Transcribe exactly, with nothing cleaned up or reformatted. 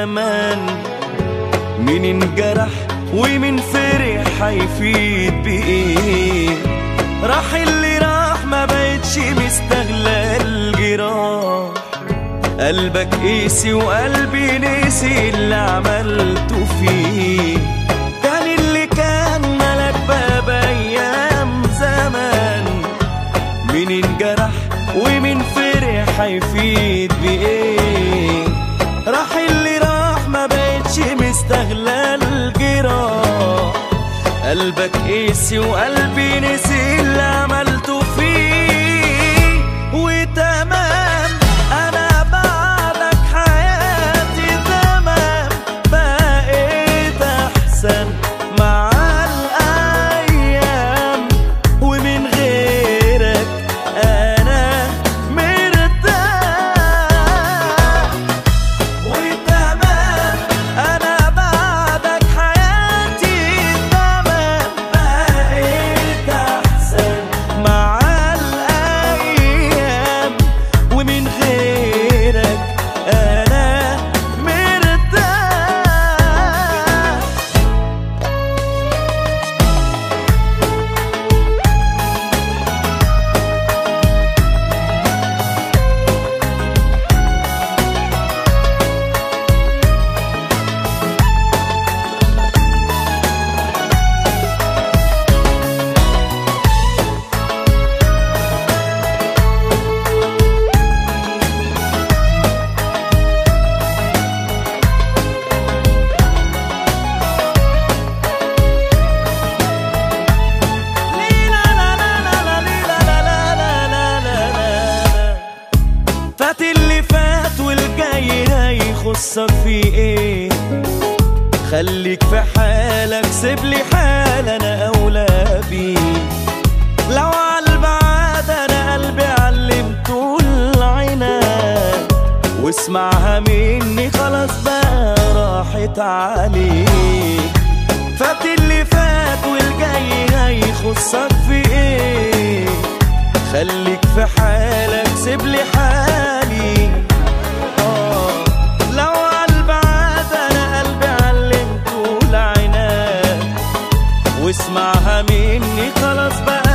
زمان. مين انجرح ومين فرح هيفيد بإيه؟ راح اللي راح ما بقتش مستغلى الجراح. قلبك قيسي وقلبي نسي اللي عملته فيه. كان اللي كان ملك باب ايام زمان. مين انجرح ومين فرح هيفيد بايه؟ راح اللي راح ما بقتش مستغلى الجراح. قلبك قيسي وقلبي نسي اللي عملته فيه. وتمام انا بعدك حياتي تمام، بقيت احسن مع الايام. ومن غيرك انا مرتاح. وتمام انا بعدك حياتي تمام، بقيت احسن مع الايام. ومن غيرك انا مرتاح. فات اللي فات والجاي هيخصك في ايه؟ خليك في حالك سيبلي حال انا اولى بيه. لو عالبعاد انا قلبي علمته العناد، واسمعها مني خلاص بقى راحت عليك. فات اللي فات والجاي هيخصك في ايه؟ خليك في حالك سيبلي حالي. آه لو عالبعاد انا قلبي علمته العناد، واسمعها مني خلاص بقى